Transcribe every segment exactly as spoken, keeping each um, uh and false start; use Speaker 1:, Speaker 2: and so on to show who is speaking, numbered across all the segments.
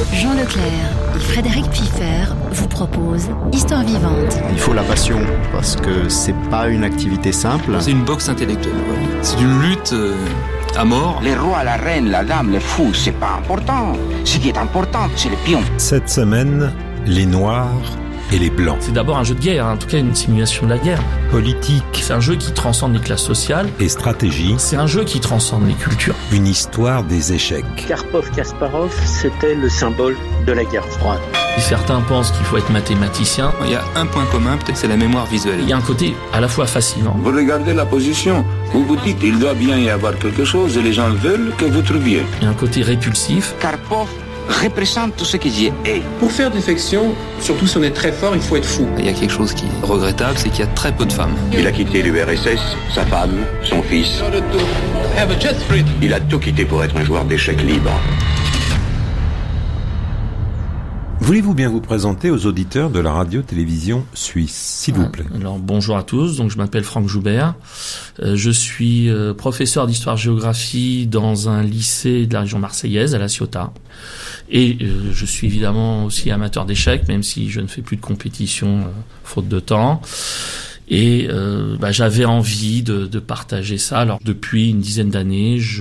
Speaker 1: Jean Leclerc et Frédéric Pfiffer vous proposent Histoire vivante.
Speaker 2: Il faut la passion, parce que c'est pas une activité simple.
Speaker 3: C'est une boxe intellectuelle, ouais. C'est une lutte euh, à mort.
Speaker 4: Les rois, la reine, la dame, les fous, c'est pas important. Ce qui est important, c'est les pions.
Speaker 5: Cette semaine, les Noirs et les Blancs.
Speaker 6: C'est d'abord un jeu de guerre, hein, en tout cas une simulation de la guerre.
Speaker 5: Politique.
Speaker 6: C'est un jeu qui transcende les classes sociales.
Speaker 5: Et stratégie.
Speaker 6: C'est un jeu qui transcende les cultures.
Speaker 5: Une histoire des échecs.
Speaker 7: Karpov-Kasparov, c'était le symbole de la guerre froide.
Speaker 6: Certains pensent qu'il faut être mathématicien.
Speaker 3: Il y a un point commun, peut-être, c'est la mémoire visuelle.
Speaker 6: Il y a un côté à la fois fascinant.
Speaker 8: Vous regardez la position, vous vous dites il doit bien y avoir quelque chose et les gens veulent que vous trouviez.
Speaker 6: Il y a un côté répulsif.
Speaker 4: Karpov représente tout ce qui est.
Speaker 9: Pour faire des fictions, surtout si on est très fort, il faut être fou.
Speaker 3: Il y a quelque chose qui est regrettable, c'est qu'il y a très peu de femmes.
Speaker 8: Il a quitté l'U R S S, sa femme, son fils. Il a tout quitté pour être un joueur d'échecs libre.
Speaker 5: Voulez-vous bien vous présenter aux auditeurs de la radio-télévision suisse, s'il vous plaît?
Speaker 6: Alors bonjour à tous, donc je m'appelle Franck Joubert, euh, je suis euh, professeur d'histoire-géographie dans un lycée de la région marseillaise, à La Ciotat, et euh, je suis évidemment aussi amateur d'échecs, même si je ne fais plus de compétition euh, faute de temps. Et euh, bah, j'avais envie de, de partager ça. Alors depuis une dizaine d'années, je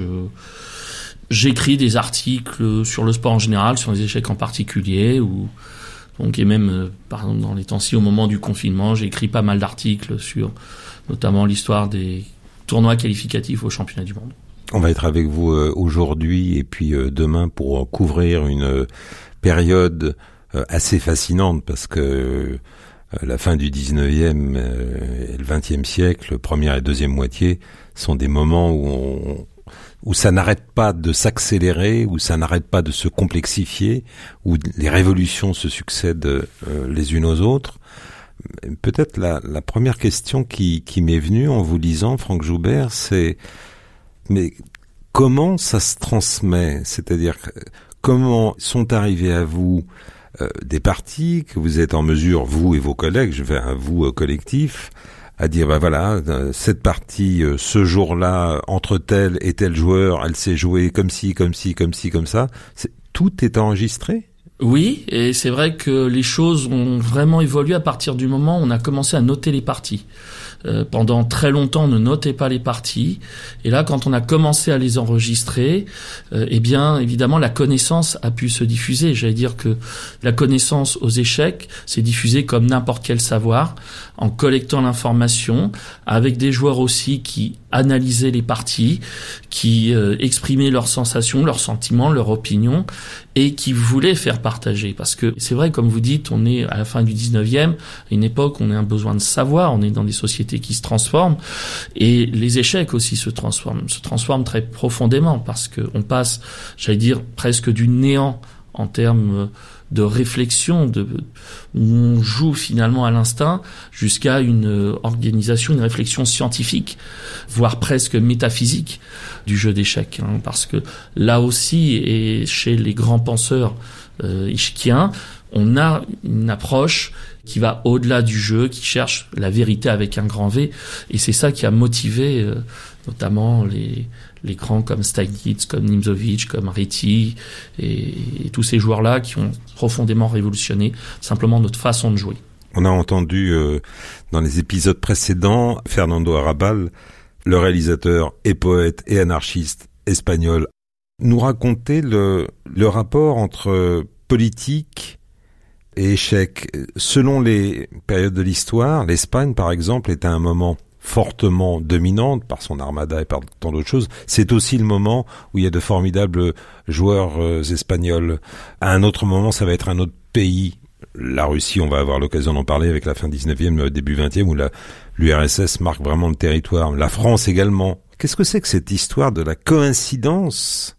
Speaker 6: j'écris des articles sur le sport en général, sur les échecs en particulier, ou donc et même euh, par exemple dans les temps-ci au moment du confinement, j'ai écrit pas mal d'articles sur notamment l'histoire des tournois qualificatifs aux championnats du monde.
Speaker 5: On va être avec vous euh, aujourd'hui et puis euh, demain pour euh, couvrir une euh, période euh, assez fascinante parce que euh, la fin du dix-neuvième euh, et le vingtième siècle, première et deuxième moitié, sont des moments où on où ça n'arrête pas de s'accélérer, où ça n'arrête pas de se complexifier, où les révolutions se succèdent euh, les unes aux autres. Peut-être la, la première question qui, qui m'est venue en vous lisant, Franck Joubert, c'est mais comment ça se transmet? C'est-à-dire comment sont arrivés à vous euh, des partis que vous êtes en mesure, vous et vos collègues, je vais à vous euh, collectif, à dire, bah voilà, cette partie, euh, ce jour-là, entre tel et tel joueur, elle s'est jouée comme ci, comme ci, comme ci, comme ça. C'est, tout est enregistré?
Speaker 6: Oui, et c'est vrai que les choses ont vraiment évolué à partir du moment où on a commencé à noter les parties. Euh, pendant très longtemps, on ne notait pas les parties. Et là, quand on a commencé à les enregistrer, euh, eh bien, évidemment, la connaissance a pu se diffuser. J'allais dire que la connaissance aux échecs s'est diffusée comme n'importe quel savoir, en collectant l'information, avec des joueurs aussi qui analysaient les parties, qui euh, exprimaient leurs sensations, leurs sentiments, leurs opinions, et qui voulaient faire partager. Parce que c'est vrai, comme vous dites, on est à la fin du dix-neuvième, à une époque où on a un besoin de savoir, on est dans des sociétés qui se transforment, et les échecs aussi se transforment, se transforment très profondément, parce que on passe, j'allais dire, presque du néant en termes de réflexion, de, où on joue finalement à l'instinct, jusqu'à une organisation, une réflexion scientifique, voire presque métaphysique du jeu d'échecs. Hein, parce que là aussi, et chez les grands penseurs euh, échiquiens, on a une approche qui va au-delà du jeu, qui cherche la vérité avec un grand V, et c'est ça qui a motivé euh, notamment les, les grands comme Steinitz, comme Nimzowitsch, comme Réti, et, et tous ces joueurs-là qui ont profondément révolutionné simplement notre façon de jouer.
Speaker 5: On a entendu euh, dans les épisodes précédents Fernando Arrabal, le réalisateur et poète et anarchiste espagnol, nous raconter le, le rapport entre politique et échec. Selon les périodes de l'histoire, l'Espagne, par exemple, est à un moment fortement dominante par son armada et par tant d'autres choses. C'est aussi le moment où il y a de formidables joueurs euh, espagnols. À un autre moment, ça va être un autre pays. La Russie, on va avoir l'occasion d'en parler avec la fin dix-neuvième, début vingtième, où la, l'U R S S marque vraiment le territoire. La France également. Qu'est-ce que c'est que cette histoire de la coïncidence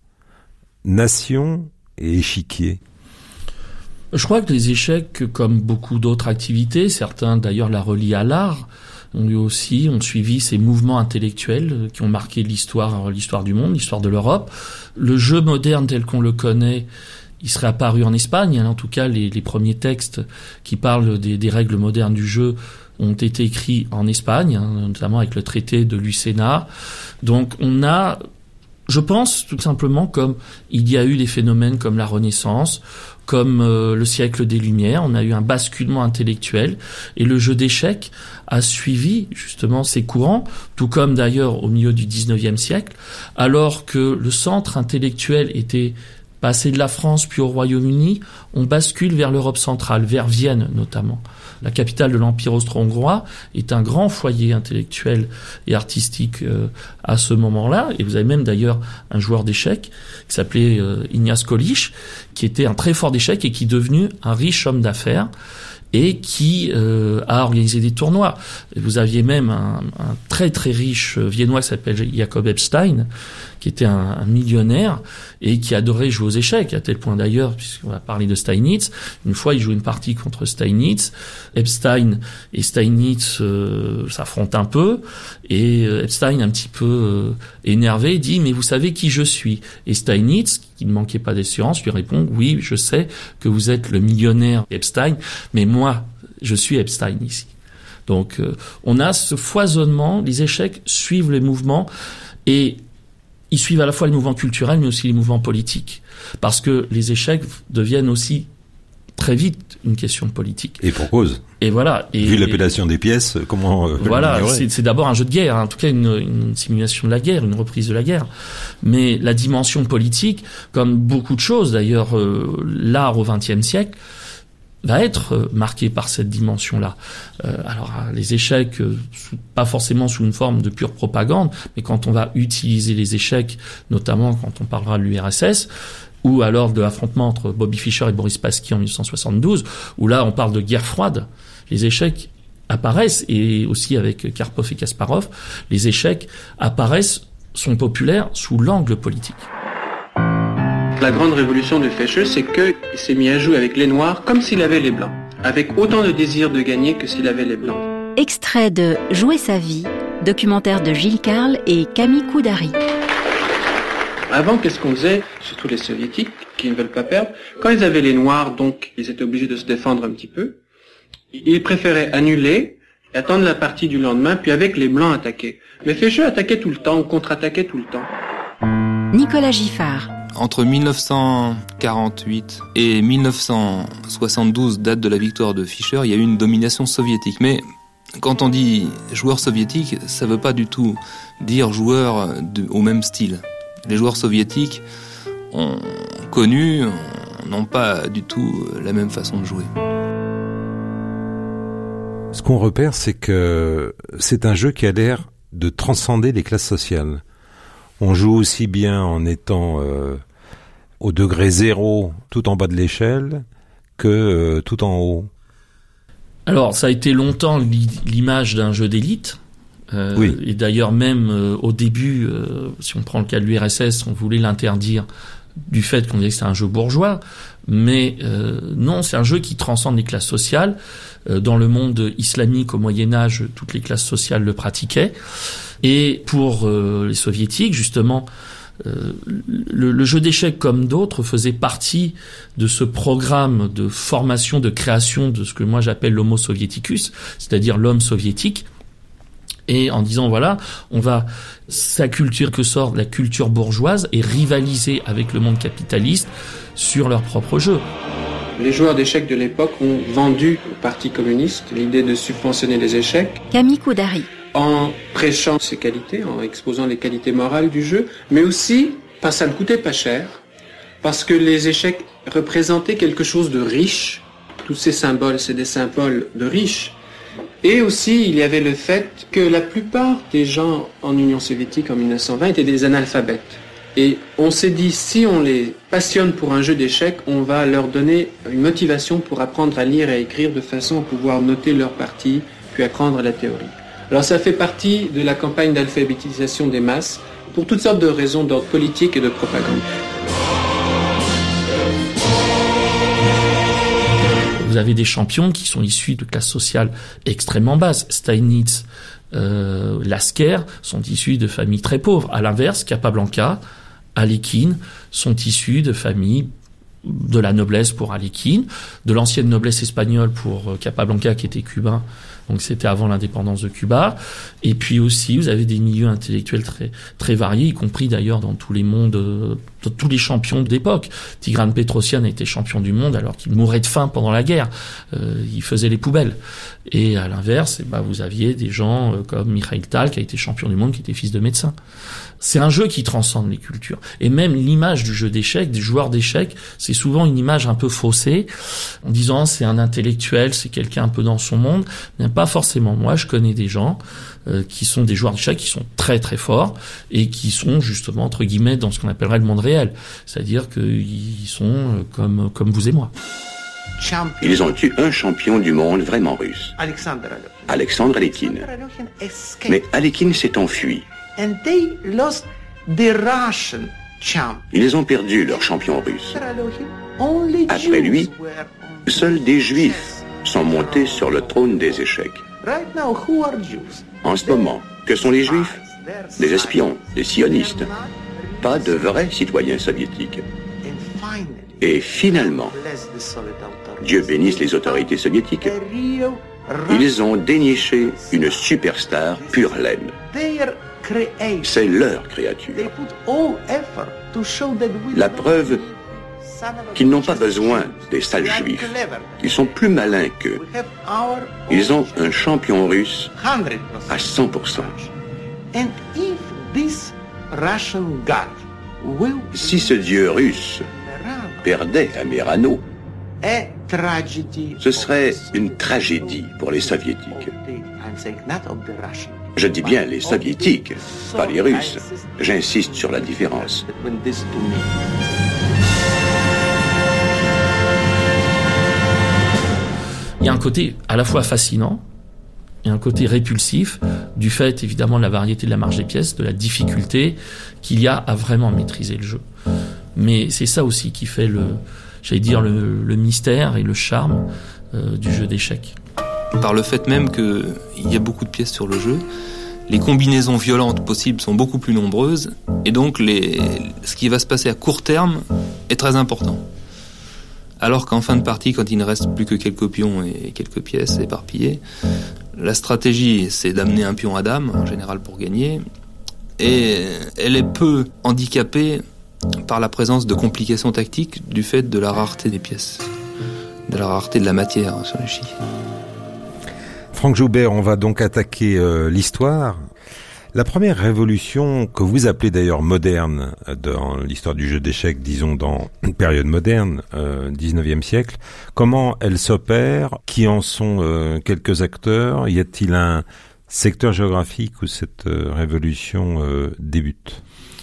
Speaker 5: nation et échiquier?
Speaker 6: Je crois que les échecs, comme beaucoup d'autres activités, certains d'ailleurs la relient à l'art, ont eu aussi, ont suivi ces mouvements intellectuels qui ont marqué l'histoire, l'histoire du monde, l'histoire de l'Europe. Le jeu moderne tel qu'on le connaît, il serait apparu en Espagne. En tout cas, les, les premiers textes qui parlent des, des règles modernes du jeu ont été écrits en Espagne, hein, notamment avec le traité de Lucena. Donc on a Je pense tout simplement comme il y a eu des phénomènes comme la Renaissance, comme euh, le siècle des Lumières, on a eu un basculement intellectuel et le jeu d'échecs a suivi justement ces courants, tout comme d'ailleurs au milieu du dix-neuvième siècle, alors que le centre intellectuel était passé de la France puis au Royaume-Uni, on bascule vers l'Europe centrale, vers Vienne notamment. La capitale de l'Empire austro-hongrois est un grand foyer intellectuel et artistique euh, à ce moment-là. Et vous avez même d'ailleurs un joueur d'échecs qui s'appelait euh, Ignace Kolich, qui était un très fort d'échecs et qui est devenu un riche homme d'affaires et qui euh, a organisé des tournois. Et vous aviez même un, un très très riche Viennois qui s'appelle Jacob Epstein, qui était un, un millionnaire et qui adorait jouer aux échecs, à tel point d'ailleurs, puisqu'on va parler de Steinitz, une fois il joue une partie contre Steinitz, Epstein et Steinitz euh, s'affrontent un peu, et euh, Epstein, un petit peu euh, énervé, dit « Mais vous savez qui je suis ?» Et Steinitz, qui ne manquait pas d'assurance, lui répond « Oui, je sais que vous êtes le millionnaire Epstein, mais moi, je suis Epstein ici. » Donc euh, on a ce foisonnement, les échecs suivent les mouvements, et ils suivent à la fois les mouvements culturels, mais aussi les mouvements politiques. Parce que les échecs deviennent aussi très vite une question politique.
Speaker 5: Et pour cause.
Speaker 6: Et voilà. Et,
Speaker 5: Vu l'appellation des pièces, comment... Euh,
Speaker 6: voilà, c'est, c'est d'abord un jeu de guerre, hein, en tout cas une, une simulation de la guerre, une reprise de la guerre. Mais la dimension politique, comme beaucoup de choses, d'ailleurs, euh, l'art au vingtième siècle, va être marqué par cette dimension-là. Euh, alors, les échecs, euh, pas forcément sous une forme de pure propagande, mais quand on va utiliser les échecs, notamment quand on parlera de l'U R S S, ou alors de l'affrontement entre Bobby Fischer et Boris Spassky en dix-neuf cent soixante-douze, où là, on parle de guerre froide. Les échecs apparaissent, et aussi avec Karpov et Kasparov, les échecs apparaissent, sont populaires sous l'angle politique.
Speaker 9: La grande révolution de Fischer, c'est qu'il s'est mis à jouer avec les Noirs comme s'il avait les Blancs, avec autant de désir de gagner que s'il avait les Blancs.
Speaker 1: Extrait de Jouer sa vie, documentaire de Gilles Carle et Camille Koudary.
Speaker 9: Avant, qu'est-ce qu'on faisait, surtout les Soviétiques, qui ne veulent pas perdre, quand ils avaient les Noirs, donc ils étaient obligés de se défendre un petit peu, ils préféraient annuler, attendre la partie du lendemain, puis avec les Blancs attaquer. Mais Fischer attaquait tout le temps, ou contre-attaquait tout le temps.
Speaker 1: Nicolas Giffard.
Speaker 3: Entre dix-neuf cent quarante-huit et dix-neuf cent soixante-douze, date de la victoire de Fischer, il y a eu une domination soviétique. Mais quand on dit joueur soviétique, ça ne veut pas du tout dire joueur de, au même style. Les joueurs soviétiques ont connu, n'ont pas du tout la même façon de jouer.
Speaker 5: Ce qu'on repère, c'est que c'est un jeu qui a l'air de transcender les classes sociales. On joue aussi bien en étant euh, au degré zéro, tout en bas de l'échelle, que euh, tout en haut.
Speaker 6: Alors, ça a été longtemps l'image d'un jeu d'élite. Euh, oui. Et d'ailleurs, même euh, au début, euh, si on prend le cas de l'U R S S, on voulait l'interdire du fait qu'on disait que c'était un jeu bourgeois. Mais euh, non, c'est un jeu qui transcende les classes sociales. Euh, dans le monde islamique, au Moyen-Âge, toutes les classes sociales le pratiquaient. Et pour euh, les soviétiques, justement, euh, le, le jeu d'échecs, comme d'autres, faisait partie de ce programme de formation, de création de ce que moi j'appelle l'homo soviéticus, c'est-à-dire l'homme soviétique. Et en disant, voilà, on va s'acculturer que sort la culture bourgeoise et rivaliser avec le monde capitaliste sur leur propre jeu.
Speaker 9: Les joueurs d'échecs de l'époque ont vendu au Parti communiste l'idée de subventionner les échecs.
Speaker 1: Camille Koudary.
Speaker 9: En prêchant ses qualités, en exposant les qualités morales du jeu, mais aussi, parce que ça ne coûtait pas cher, parce que les échecs représentaient quelque chose de riche. Tous ces symboles, c'est des symboles de riches. Et aussi, il y avait le fait que la plupart des gens en Union soviétique en dix-neuf cent vingt étaient des analphabètes. Et on s'est dit, si on les passionne pour un jeu d'échecs, on va leur donner une motivation pour apprendre à lire et à écrire de façon à pouvoir noter leur partie, puis apprendre la théorie. Alors ça fait partie de la campagne d'alphabétisation des masses, pour toutes sortes de raisons d'ordre politique et de propagande.
Speaker 6: Vous avez des champions qui sont issus de classes sociales extrêmement basses. Steinitz, euh, Lasker sont issus de familles très pauvres. À l'inverse, Capablanca, Alekhine sont issus de familles de la noblesse pour Alekhine, de l'ancienne noblesse espagnole pour Capablanca qui était cubain Donc c'était avant l'indépendance de Cuba. Et puis aussi, vous avez des milieux intellectuels très très variés, y compris d'ailleurs dans tous les mondes, euh, dans tous les champions d'époque. Tigran Petrosian a été champion du monde alors qu'il mourait de faim pendant la guerre. Euh, il faisait les poubelles. Et à l'inverse, eh ben, vous aviez des gens euh, comme Mikhail Tal, qui a été champion du monde, qui était fils de médecin. C'est un jeu qui transcende les cultures. Et même l'image du jeu d'échecs, des joueurs d'échecs, c'est souvent une image un peu faussée, en disant c'est un intellectuel, c'est quelqu'un un peu dans son monde. Mais pas forcément. Moi, je connais des gens euh, qui sont des joueurs d'échecs qui sont très très forts et qui sont justement entre guillemets dans ce qu'on appellerait le monde réel. C'est-à-dire qu'ils sont euh, comme comme vous et moi.
Speaker 8: Ils ont eu un champion du monde vraiment russe, Alexandre Alekhine. Mais Alekhine s'est enfui. Ils ont perdu leur champion russe. Après lui, seuls des juifs sont montés sur le trône des échecs. En ce moment, que sont les juifs? Des espions, des sionistes, pas de vrais citoyens soviétiques. Et finalement, Dieu bénisse les autorités soviétiques, ils ont déniché une superstar pure laine. C'est leur créature. La preuve qu'ils n'ont pas besoin des sales juifs. Ils sont plus malins qu'eux. Ils ont un champion russe à cent pour cent. Si ce dieu russe perdait à Merano, ce serait une tragédie pour les soviétiques. Je dis bien les soviétiques, pas les Russes. J'insiste sur la différence.
Speaker 6: Il y a un côté à la fois fascinant et un côté répulsif du fait évidemment de la variété de la marge des pièces, de la difficulté qu'il y a à vraiment maîtriser le jeu. Mais c'est ça aussi qui fait le, j'allais dire le, le mystère et le charme euh, du jeu d'échecs.
Speaker 3: Par le fait même qu'il y a beaucoup de pièces sur le jeu, les combinaisons violentes possibles sont beaucoup plus nombreuses, et donc les, ce qui va se passer à court terme est très important. Alors qu'en fin de partie, quand il ne reste plus que quelques pions et quelques pièces éparpillées, la stratégie, c'est d'amener un pion à dame, en général pour gagner, et elle est peu handicapée par la présence de complications tactiques du fait de la rareté des pièces, de la rareté de la matière sur l'échiquier.
Speaker 5: Franck Joubert, on va donc attaquer euh, l'histoire. La première révolution, que vous appelez d'ailleurs moderne dans l'histoire du jeu d'échecs, disons dans une période moderne, euh, dix-neuvième siècle, comment elle s'opère? Qui en sont euh, quelques acteurs? Y a-t-il un secteur géographique où cette euh, révolution euh, débute?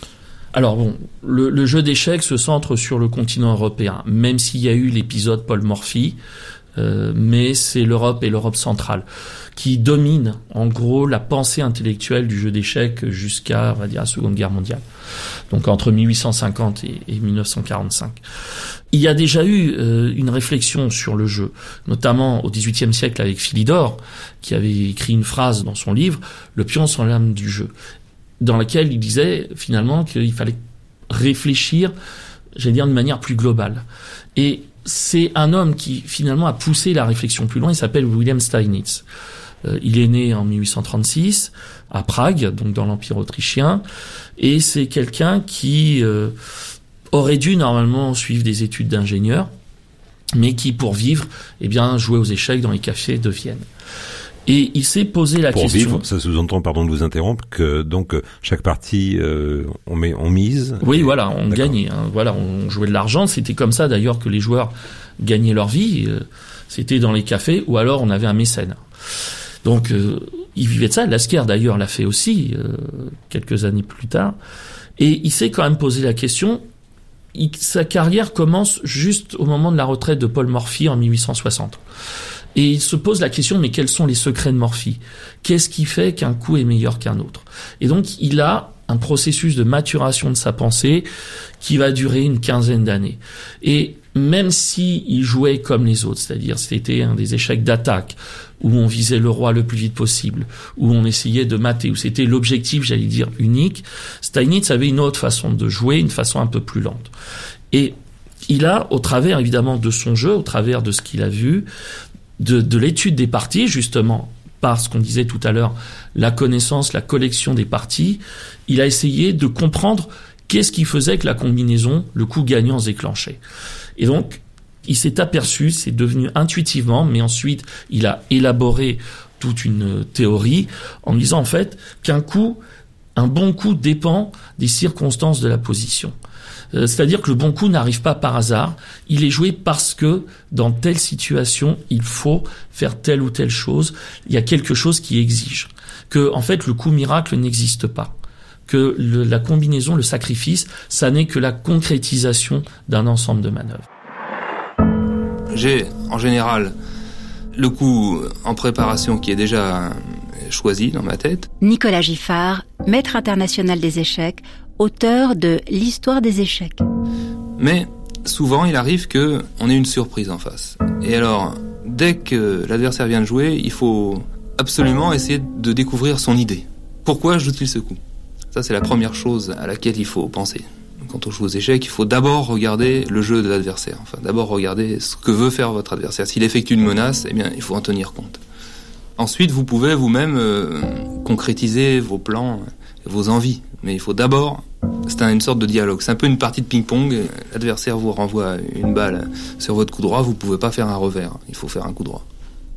Speaker 6: Alors bon, le, le jeu d'échecs se centre sur le continent européen, même s'il y a eu l'épisode Paul Morphy, euh, mais c'est l'Europe et l'Europe centrale qui dominent en gros la pensée intellectuelle du jeu d'échecs jusqu'à, on va dire, la Seconde Guerre mondiale. Donc entre mille huit cent cinquante et, et mille neuf cent quarante-cinq. Il y a déjà eu euh, une réflexion sur le jeu, notamment au dix-huitième siècle avec Philidor, qui avait écrit une phrase dans son livre « Le pion sans l'âme du jeu », dans laquelle il disait finalement qu'il fallait réfléchir, j'allais dire, de manière plus globale. Et c'est un homme qui finalement a poussé la réflexion plus loin, il s'appelle William Steinitz. Euh, il est né en mille huit cent trente-six à Prague, donc dans l'Empire autrichien, et c'est quelqu'un qui euh, aurait dû normalement suivre des études d'ingénieur, mais qui pour vivre, eh bien, jouait aux échecs dans les cafés de Vienne. Et il s'est posé la
Speaker 5: Pour
Speaker 6: question.
Speaker 5: Pour vivre, ça sous-entend, pardon de vous interrompre, que donc chaque partie euh, on met, on mise.
Speaker 6: Oui, voilà, on gagnait. Hein, voilà, on jouait de l'argent. C'était comme ça d'ailleurs que les joueurs gagnaient leur vie. Euh, c'était dans les cafés, ou alors on avait un mécène. Donc, euh, il vivait de ça. Lasker d'ailleurs l'a fait aussi euh, quelques années plus tard. Et il s'est quand même posé la question. Il, sa carrière commence juste au moment de la retraite de Paul Morphy en mille huit cent soixante. Et il se pose la question, mais quels sont les secrets de Morphy? Qu'est-ce qui fait qu'un coup est meilleur qu'un autre? Et donc, il a un processus de maturation de sa pensée qui va durer une quinzaine d'années. Et même si il jouait comme les autres, c'est-à-dire c'était un des échecs d'attaque, où on visait le roi le plus vite possible, où on essayait de mater, où c'était l'objectif, j'allais dire, unique, Steinitz avait une autre façon de jouer, une façon un peu plus lente. Et il a, au travers évidemment de son jeu, au travers de ce qu'il a vu, De, de l'étude des parties, justement, par ce qu'on disait tout à l'heure, la connaissance, la collection des parties, il a essayé de comprendre qu'est-ce qui faisait que la combinaison, le coup gagnant, se déclenchait. Et donc, il s'est aperçu, c'est devenu intuitivement, mais ensuite, il a élaboré toute une théorie en disant en fait qu'un coup, un bon coup dépend des circonstances de la position. Euh, c'est-à-dire que le bon coup n'arrive pas par hasard, il est joué parce que dans telle situation, il faut faire telle ou telle chose, il y a quelque chose qui exige. Que, en fait, le coup miracle n'existe pas. Que le, la combinaison, le sacrifice, ça n'est que la concrétisation d'un ensemble de manœuvres.
Speaker 3: J'ai, en général, le coup en préparation qui est déjà choisi dans ma tête.
Speaker 1: Nicolas Giffard, maître international des échecs, auteur de L'histoire des échecs.
Speaker 3: Mais souvent, il arrive qu'on ait une surprise en face. Et alors, dès que l'adversaire vient de jouer, il faut absolument essayer de découvrir son idée. Pourquoi joue-t-il ce coup ? Ça, c'est la première chose à laquelle il faut penser. Quand on joue aux échecs, il faut d'abord regarder le jeu de l'adversaire. Enfin, d'abord regarder ce que veut faire votre adversaire. S'il effectue une menace, eh bien, il faut en tenir compte. Ensuite, vous pouvez vous-même euh, concrétiser vos plans, vos envies. Mais il faut d'abord, c'est une sorte de dialogue. C'est un peu une partie de ping-pong. L'adversaire vous renvoie une balle sur votre coup droit. Vous ne pouvez pas faire un revers. Il faut faire un coup droit.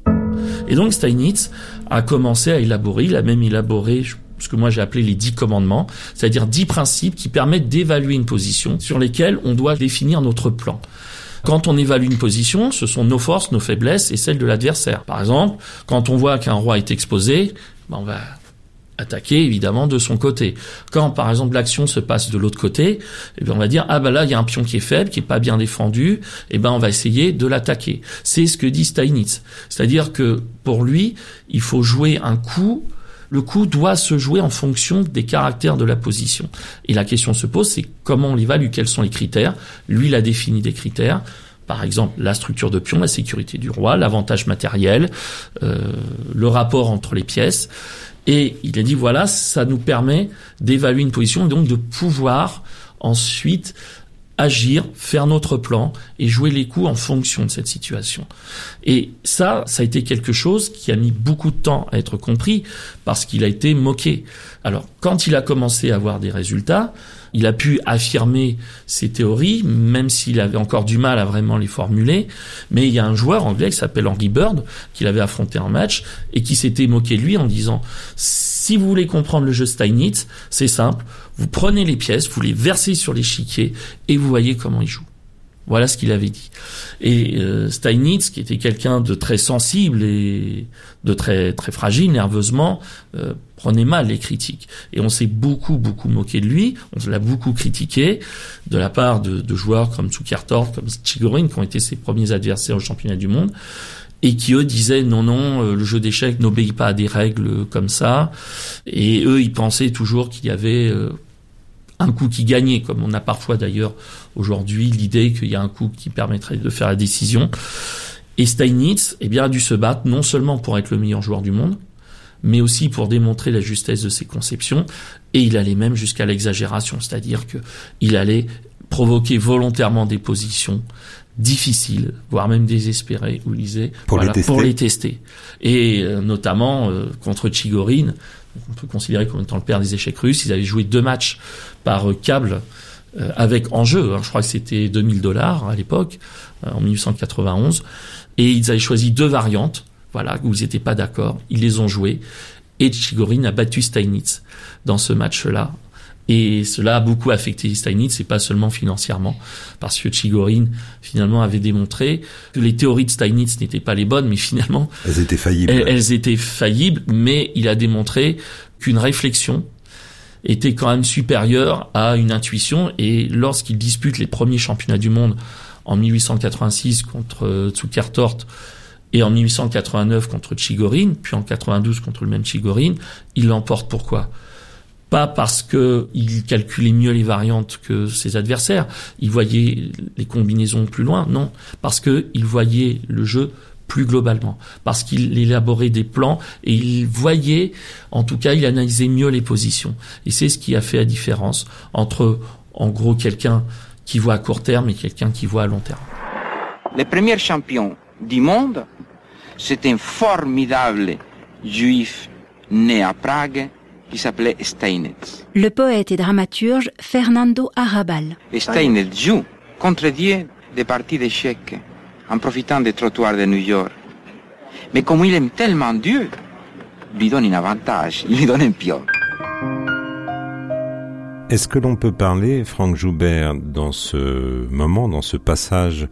Speaker 6: Et donc Steinitz a commencé à élaborer, il a même élaboré ce que moi j'ai appelé les dix commandements, c'est-à-dire dix principes qui permettent d'évaluer une position sur lesquels on doit définir notre plan. Quand on évalue une position, ce sont nos forces, nos faiblesses et celles de l'adversaire. Par exemple, quand on voit qu'un roi est exposé, ben on va attaquer évidemment de son côté. Quand par exemple l'action se passe de l'autre côté, eh bien on va dire ah ben là il y a un pion qui est faible, qui est pas bien défendu, eh ben on va essayer de l'attaquer. C'est ce que dit Steinitz, c'est-à-dire que pour lui, il faut jouer un coup. Le coup doit se jouer en fonction des caractères de la position. Et la question se pose, c'est comment on l'évalue, quels sont les critères. Lui, il a défini des critères. Par exemple, la structure de pion, la sécurité du roi, l'avantage matériel, euh, le rapport entre les pièces. Et il a dit, voilà, ça nous permet d'évaluer une position et donc de pouvoir ensuite agir, faire notre plan et jouer les coups en fonction de cette situation. Et ça, ça a été quelque chose qui a mis beaucoup de temps à être compris parce qu'il a été moqué. Alors, quand il a commencé à avoir des résultats, il a pu affirmer ses théories, même s'il avait encore du mal à vraiment les formuler. Mais il y a un joueur anglais qui s'appelle Henry Bird, qu'il avait affronté en match, et qui s'était moqué de lui en disant « Si vous voulez comprendre le jeu Steinitz, c'est simple, vous prenez les pièces, vous les versez sur l'échiquier, et vous voyez comment il joue. » Voilà ce qu'il avait dit. Et euh, Steinitz, qui était quelqu'un de très sensible et de très très fragile nerveusement, euh, prenait mal les critiques. Et on s'est beaucoup beaucoup moqué de lui, on l'a beaucoup critiqué de la part de, de joueurs comme Zukertort, comme Chigorin, qui ont été ses premiers adversaires au championnat du monde, et qui eux disaient non non, euh, le jeu d'échecs n'obéit pas à des règles comme ça. Et eux, ils pensaient toujours qu'il y avait euh, un coup qui gagnait, comme on a parfois d'ailleurs aujourd'hui l'idée qu'il y a un coup qui permettrait de faire la décision. Et Steinitz, eh bien, a dû se battre non seulement pour être le meilleur joueur du monde, mais aussi pour démontrer la justesse de ses conceptions. Et il allait même jusqu'à l'exagération, c'est-à-dire que il allait provoquer volontairement des positions difficiles, voire même désespérées, où il disait
Speaker 5: pour,
Speaker 6: voilà,
Speaker 5: les, tester.
Speaker 6: pour les tester. Et euh, notamment euh, contre Chigorin, on peut considérer comme étant le père des échecs russes. Ils avaient joué deux matchs par euh, câble euh, avec enjeu. Hein, je crois que c'était deux mille dollars à l'époque, euh, en dix-neuf cent quatre-vingt-onze. Et ils avaient choisi deux variantes, voilà, où ils n'étaient pas d'accord. Ils les ont jouées. Et Chigorin a battu Steinitz dans ce match-là. Et cela a beaucoup affecté Steinitz, et pas seulement financièrement, parce que Chigorin, finalement, avait démontré que les théories de Steinitz n'étaient pas les bonnes, mais finalement...
Speaker 5: Elles étaient faillibles.
Speaker 6: Elles, elles étaient faillibles, mais il a démontré qu'une réflexion était quand même supérieure à une intuition, et lorsqu'il dispute les premiers championnats du monde en dix-huit cent quatre-vingt-six contre Zukertort, et en dix-huit cent quatre-vingt-neuf contre Chigorin, puis en quatre-vingt-douze contre le même Chigorin, il l'emporte. Pourquoi ? Pas parce que il calculait mieux les variantes que ses adversaires, il voyait les combinaisons plus loin, non, parce que il voyait le jeu plus globalement, parce qu'il élaborait des plans et il voyait, en tout cas, il analysait mieux les positions. Et c'est ce qui a fait la différence entre, en gros, quelqu'un qui voit à court terme et quelqu'un qui voit à long terme.
Speaker 4: Les premiers champions du monde, c'est un formidable juif né à Prague qui s'appelait Steinitz.
Speaker 1: Le poète et dramaturge Fernando Arrabal.
Speaker 4: Steinitz joue contre Dieu des parties d'échecs en profitant des trottoirs de New York. Mais comme il aime tellement Dieu, il lui donne un avantage, il lui donne un pion.
Speaker 5: Est-ce que l'on peut parler, Franck Joubert, dans ce moment, dans ce passage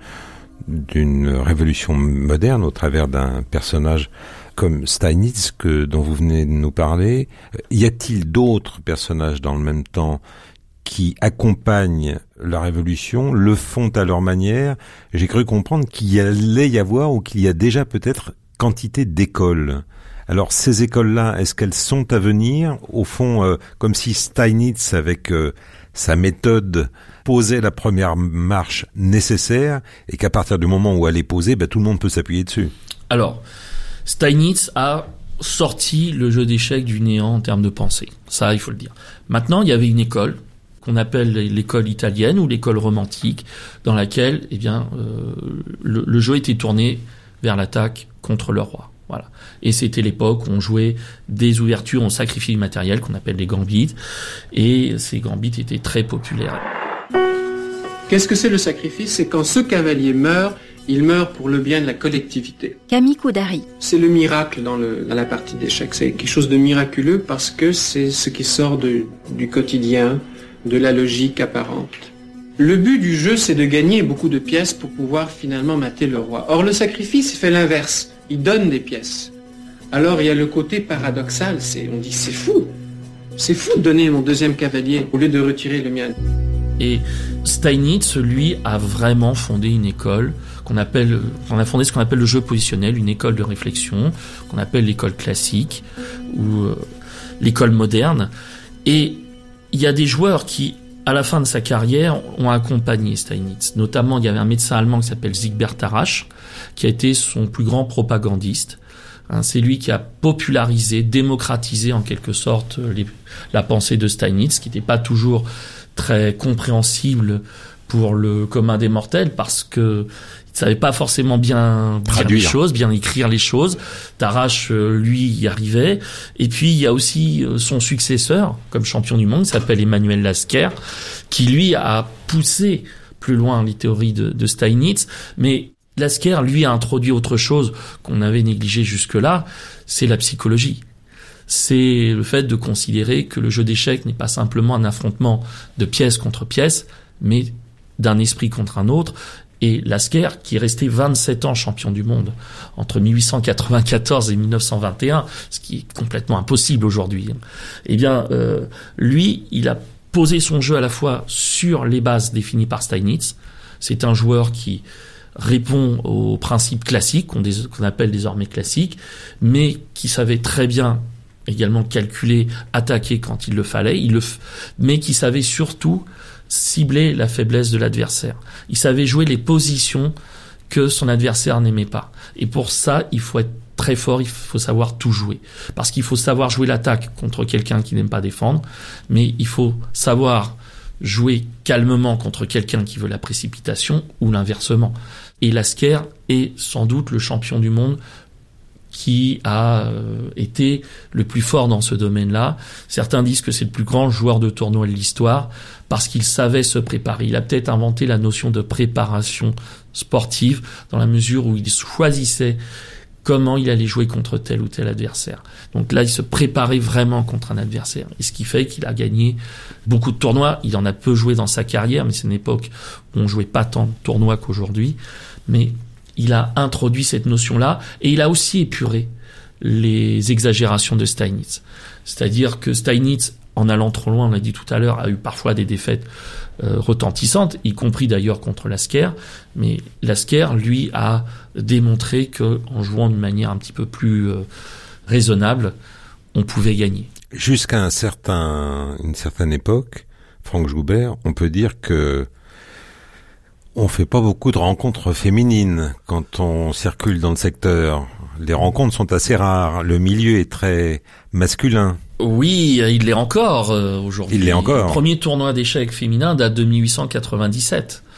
Speaker 5: d'une révolution moderne au travers d'un personnage comme Steinitz que, dont vous venez de nous parler, y a-t-il d'autres personnages dans le même temps qui accompagnent la révolution, le font à leur manière? J'ai cru comprendre qu'il y allait y avoir ou qu'il y a déjà peut-être quantité d'écoles. Alors ces écoles-là, est-ce qu'elles sont à venir? Au fond, euh, comme si Steinitz, avec euh, sa méthode, posait la première marche nécessaire et qu'à partir du moment où elle est posée, ben, tout le monde peut s'appuyer dessus.
Speaker 6: Alors, Steinitz a sorti le jeu d'échecs du néant en termes de pensée. Ça, il faut le dire. Maintenant, il y avait une école qu'on appelle l'école italienne ou l'école romantique, dans laquelle, eh bien, euh, le, le jeu était tourné vers l'attaque contre le roi. Voilà. Et c'était l'époque où on jouait des ouvertures, on sacrifiait du matériel qu'on appelle les gambits, et ces gambits étaient très populaires.
Speaker 9: Qu'est-ce que c'est le sacrifice? C'est quand ce cavalier meurt, il meurt pour le bien de la collectivité.
Speaker 1: Camille Coudary.
Speaker 9: C'est le miracle dans, le, dans la partie d'échecs. C'est quelque chose de miraculeux parce que c'est ce qui sort de, du quotidien, de la logique apparente. Le but du jeu, c'est de gagner beaucoup de pièces pour pouvoir finalement mater le roi. Or, le sacrifice, il fait l'inverse. Il donne des pièces. Alors, il y a le côté paradoxal. C'est, on dit, c'est fou. C'est fou de donner mon deuxième cavalier au lieu de retirer le mien.
Speaker 6: Et Steinitz, lui, a vraiment fondé une école qu'on appelle, on a fondé ce qu'on appelle le jeu positionnel, une école de réflexion, qu'on appelle l'école classique ou euh, l'école moderne. Et il y a des joueurs qui, à la fin de sa carrière, ont accompagné Steinitz. Notamment, il y avait un médecin allemand qui s'appelle Siegbert Tarrasch, qui a été son plus grand propagandiste. Hein, c'est lui qui a popularisé, démocratisé en quelque sorte les, la pensée de Steinitz, qui n'était pas toujours très compréhensible pour le commun des mortels, parce que il savait pas forcément bien dire les choses, bien écrire les choses. Tarrasch, lui, y arrivait. Et puis, il y a aussi son successeur, comme champion du monde, qui s'appelle Emmanuel Lasker, qui, lui, a poussé plus loin les théories de, de Steinitz. Mais Lasker, lui, a introduit autre chose qu'on avait négligé jusque-là, c'est la psychologie. C'est le fait de considérer que le jeu d'échecs n'est pas simplement un affrontement de pièce contre pièce, mais d'un esprit contre un autre. Et Lasker, qui est resté vingt-sept ans champion du monde, entre mille huit cent quatre-vingt-quatorze et mille neuf cent vingt et un, ce qui est complètement impossible aujourd'hui, eh bien, euh, lui, il a posé son jeu à la fois sur les bases définies par Steinitz. C'est un joueur qui répond aux principes classiques, qu'on, des, qu'on appelle désormais classiques, mais qui savait très bien également calculer, attaquer quand il le fallait, il le f... mais qui savait surtout cibler la faiblesse de l'adversaire. Il savait jouer les positions que son adversaire n'aimait pas. Et pour ça, il faut être très fort, il faut savoir tout jouer. Parce qu'il faut savoir jouer l'attaque contre quelqu'un qui n'aime pas défendre, mais il faut savoir jouer calmement contre quelqu'un qui veut la précipitation, ou l'inversement. Et Lasker est sans doute le champion du monde qui a euh, été le plus fort dans ce domaine-là. Certains disent que c'est le plus grand joueur de tournoi de l'histoire parce qu'il savait se préparer. Il a peut-être inventé la notion de préparation sportive dans la mesure où il choisissait comment il allait jouer contre tel ou tel adversaire. Donc là, il se préparait vraiment contre un adversaire. Et ce qui fait qu'il a gagné beaucoup de tournois. Il en a peu joué dans sa carrière, mais c'est une époque où on jouait pas tant de tournois qu'aujourd'hui. Mais il a introduit cette notion-là et il a aussi épuré les exagérations de Steinitz. C'est-à-dire que Steinitz, en allant trop loin, on l'a dit tout à l'heure, a eu parfois des défaites euh, retentissantes, y compris d'ailleurs contre Lasker. Mais Lasker, lui, a démontré que en jouant d'une manière un petit peu plus euh, raisonnable, on pouvait gagner.
Speaker 5: Jusqu'à un certain, une certaine époque, Franck Joubert, on peut dire que on fait pas beaucoup de rencontres féminines quand on circule dans le secteur. Les rencontres sont assez rares. Le milieu est très masculin.
Speaker 6: Oui, il l'est encore euh, aujourd'hui.
Speaker 5: Il l'est encore.
Speaker 6: Le premier tournoi d'échecs féminin date de mille huit cent quatre-vingt-dix-sept.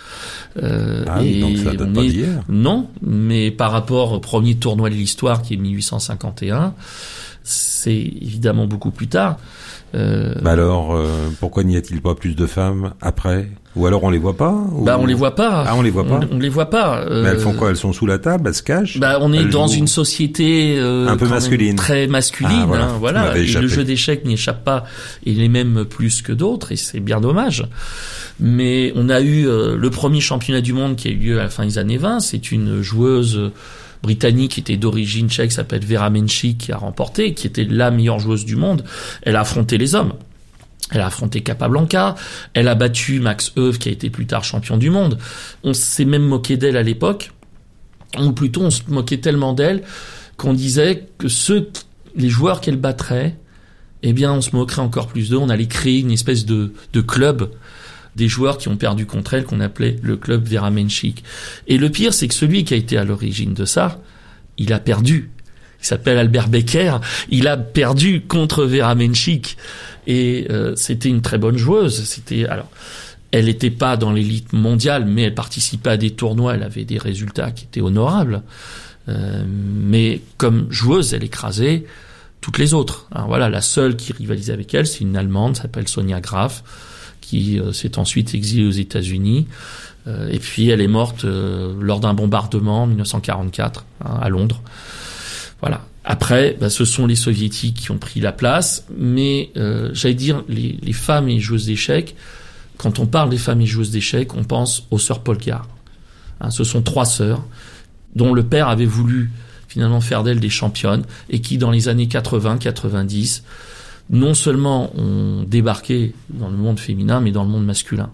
Speaker 6: Euh,
Speaker 5: ah oui, donc ça date pas
Speaker 6: est...
Speaker 5: d'hier.
Speaker 6: Non, mais par rapport au premier tournoi de l'histoire qui est mille huit cent cinquante et un, c'est évidemment beaucoup plus tard. Euh...
Speaker 5: Bah alors, euh, pourquoi n'y a-t-il pas plus de femmes après ? Ou alors on les voit pas ou...
Speaker 6: Bah on les voit pas.
Speaker 5: Ah on les voit pas.
Speaker 6: On, on les voit pas. Euh...
Speaker 5: Mais elles font quoi ? Elles sont sous la table, elles se cachent ?
Speaker 6: Bah on est
Speaker 5: elles
Speaker 6: dans
Speaker 5: jouent...
Speaker 6: une société euh,
Speaker 5: un peu masculine,
Speaker 6: très masculine.
Speaker 5: Ah, voilà.
Speaker 6: Hein, voilà. Et le jeu d'échecs n'y échappe pas. Il est même plus que d'autres et c'est bien dommage. Mais on a eu euh, le premier championnat du monde qui a eu lieu à la fin des années vingt. C'est une joueuse britannique qui était d'origine tchèque, s'appelle Vera Menchik, qui a remporté, qui était la meilleure joueuse du monde. Elle a affronté les hommes. Elle a affronté Capablanca, elle a battu Max Euwe, qui a été plus tard champion du monde. On s'est même moqué d'elle à l'époque, ou plutôt on se moquait tellement d'elle qu'on disait que ceux, les joueurs qu'elle battrait, eh bien on se moquerait encore plus d'eux. On allait créer une espèce de, de club des joueurs qui ont perdu contre elle, qu'on appelait le club Vera Menchik. Et le pire, c'est que celui qui a été à l'origine de ça, il a perdu. Il s'appelle Albert Becker. Il a perdu contre Vera Menchik. Et euh, c'était une très bonne joueuse. C'était alors, elle n'était pas dans l'élite mondiale, mais elle participait à des tournois. Elle avait des résultats qui étaient honorables. Euh, mais comme joueuse, elle écrasait toutes les autres. Alors voilà, la seule qui rivalisait avec elle, c'est une Allemande, s'appelle Sonia Graf, qui euh, s'est ensuite exilée aux États-Unis. Euh, et puis elle est morte euh, lors d'un bombardement en dix-neuf cent quarante-quatre hein, à Londres. Voilà. Après, bah, ce sont les soviétiques qui ont pris la place, mais euh, j'allais dire les, les femmes et joueuses d'échecs. Quand on parle des femmes et joueuses d'échecs, on pense aux sœurs Polgar. Hein, ce sont trois sœurs dont le père avait voulu finalement faire d'elles des championnes et qui, dans les années quatre-vingts quatre-vingt-dix, non seulement ont débarqué dans le monde féminin, mais dans le monde masculin.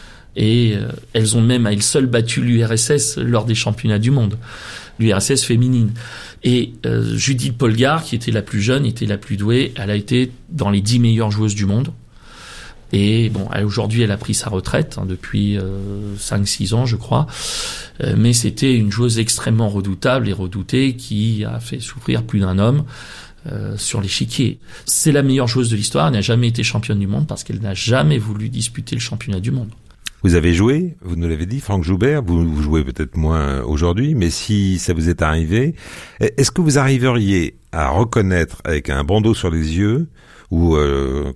Speaker 6: Et euh, elles ont même à elles seules battu l'U R S S lors des championnats du monde, l'U R S S féminine. Et euh, Judith Polgar, qui était la plus jeune, était la plus douée. Elle a été dans les dix meilleures joueuses du monde. Et bon, elle, aujourd'hui, elle a pris sa retraite hein, depuis euh, cinq six ans, je crois. Euh, mais c'était une joueuse extrêmement redoutable et redoutée qui a fait souffrir plus d'un homme euh, sur l'échiquier. C'est la meilleure joueuse de l'histoire. Elle n'a jamais été championne du monde parce qu'elle n'a jamais voulu disputer le championnat du monde.
Speaker 5: Vous avez joué, vous nous l'avez dit, Franck Joubert, vous, vous jouez peut-être moins aujourd'hui, mais si ça vous est arrivé, est-ce que vous arriveriez à reconnaître avec un bandeau sur les yeux ou euh,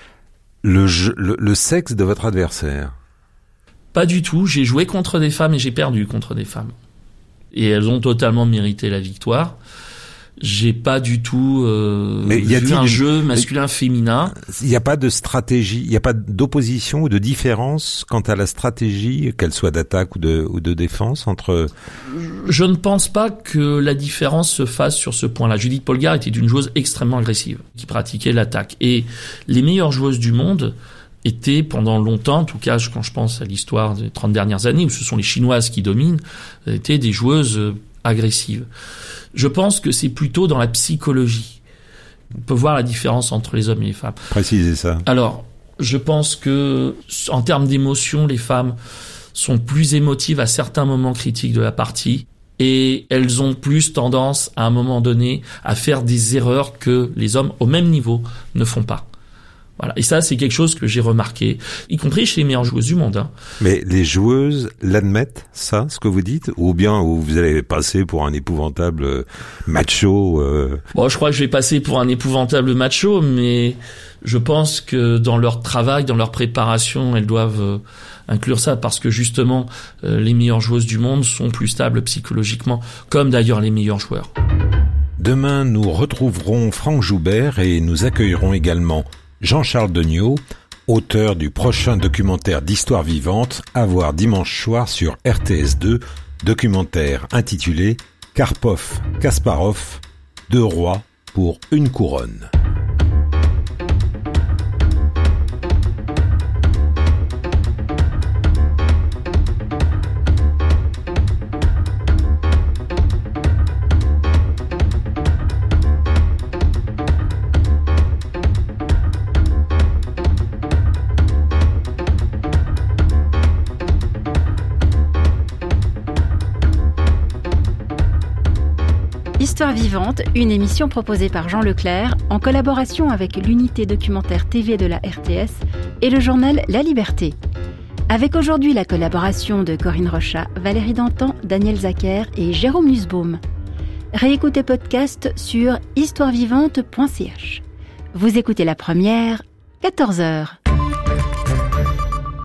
Speaker 5: le, jeu, le, le sexe de votre adversaire ?
Speaker 6: Pas du tout, j'ai joué contre des femmes et j'ai perdu contre des femmes. Et elles ont totalement mérité la victoire. J'ai pas du tout euh,
Speaker 5: mais y a
Speaker 6: vu un
Speaker 5: une...
Speaker 6: jeu masculin-féminin.
Speaker 5: Il n'y a pas de stratégie, il n'y a pas d'opposition ou de différence quant à la stratégie, qu'elle soit d'attaque ou de, ou de défense entre...
Speaker 6: Je ne pense pas que la différence se fasse sur ce point-là. Judith Polgar était une joueuse extrêmement agressive, qui pratiquait l'attaque. Et les meilleures joueuses du monde étaient pendant longtemps, en tout cas quand je pense à l'histoire des trente dernières années, où ce sont les Chinoises qui dominent, étaient des joueuses agressives. Je pense que c'est plutôt dans la psychologie. On peut voir la différence entre les hommes et les femmes.
Speaker 5: Précisez ça.
Speaker 6: Alors, je pense que, en termes d'émotion, les femmes sont plus émotives à certains moments critiques de la partie et elles ont plus tendance, à un moment donné, à faire des erreurs que les hommes, au même niveau, ne font pas. Voilà. Et ça, c'est quelque chose que j'ai remarqué, y compris chez les meilleures joueuses du monde. Hein.
Speaker 5: Mais les joueuses l'admettent, ça, ce que vous dites, ou bien vous allez passer pour un épouvantable macho euh...
Speaker 6: Bon, je crois que je vais passer pour un épouvantable macho, mais je pense que dans leur travail, dans leur préparation, elles doivent euh, inclure ça, parce que justement, euh, les meilleures joueuses du monde sont plus stables psychologiquement, comme d'ailleurs les meilleurs joueurs.
Speaker 5: Demain, nous retrouverons Franck Joubert et nous accueillerons également Jean-Charles Degnaud, auteur du prochain documentaire d'histoire vivante à voir dimanche soir sur R T S deux, documentaire intitulé Karpov, Kasparov, deux rois pour une couronne.
Speaker 1: Histoire vivante, une émission proposée par Jean Leclerc en collaboration avec l'unité documentaire T V de la R T S et le journal La Liberté. Avec aujourd'hui la collaboration de Corinne Rochat, Valérie Dantan, Daniel Zacher et Jérôme Nussbaum. Réécoutez podcast sur histoire vivante point c h. Vous écoutez la première, quatorze heures.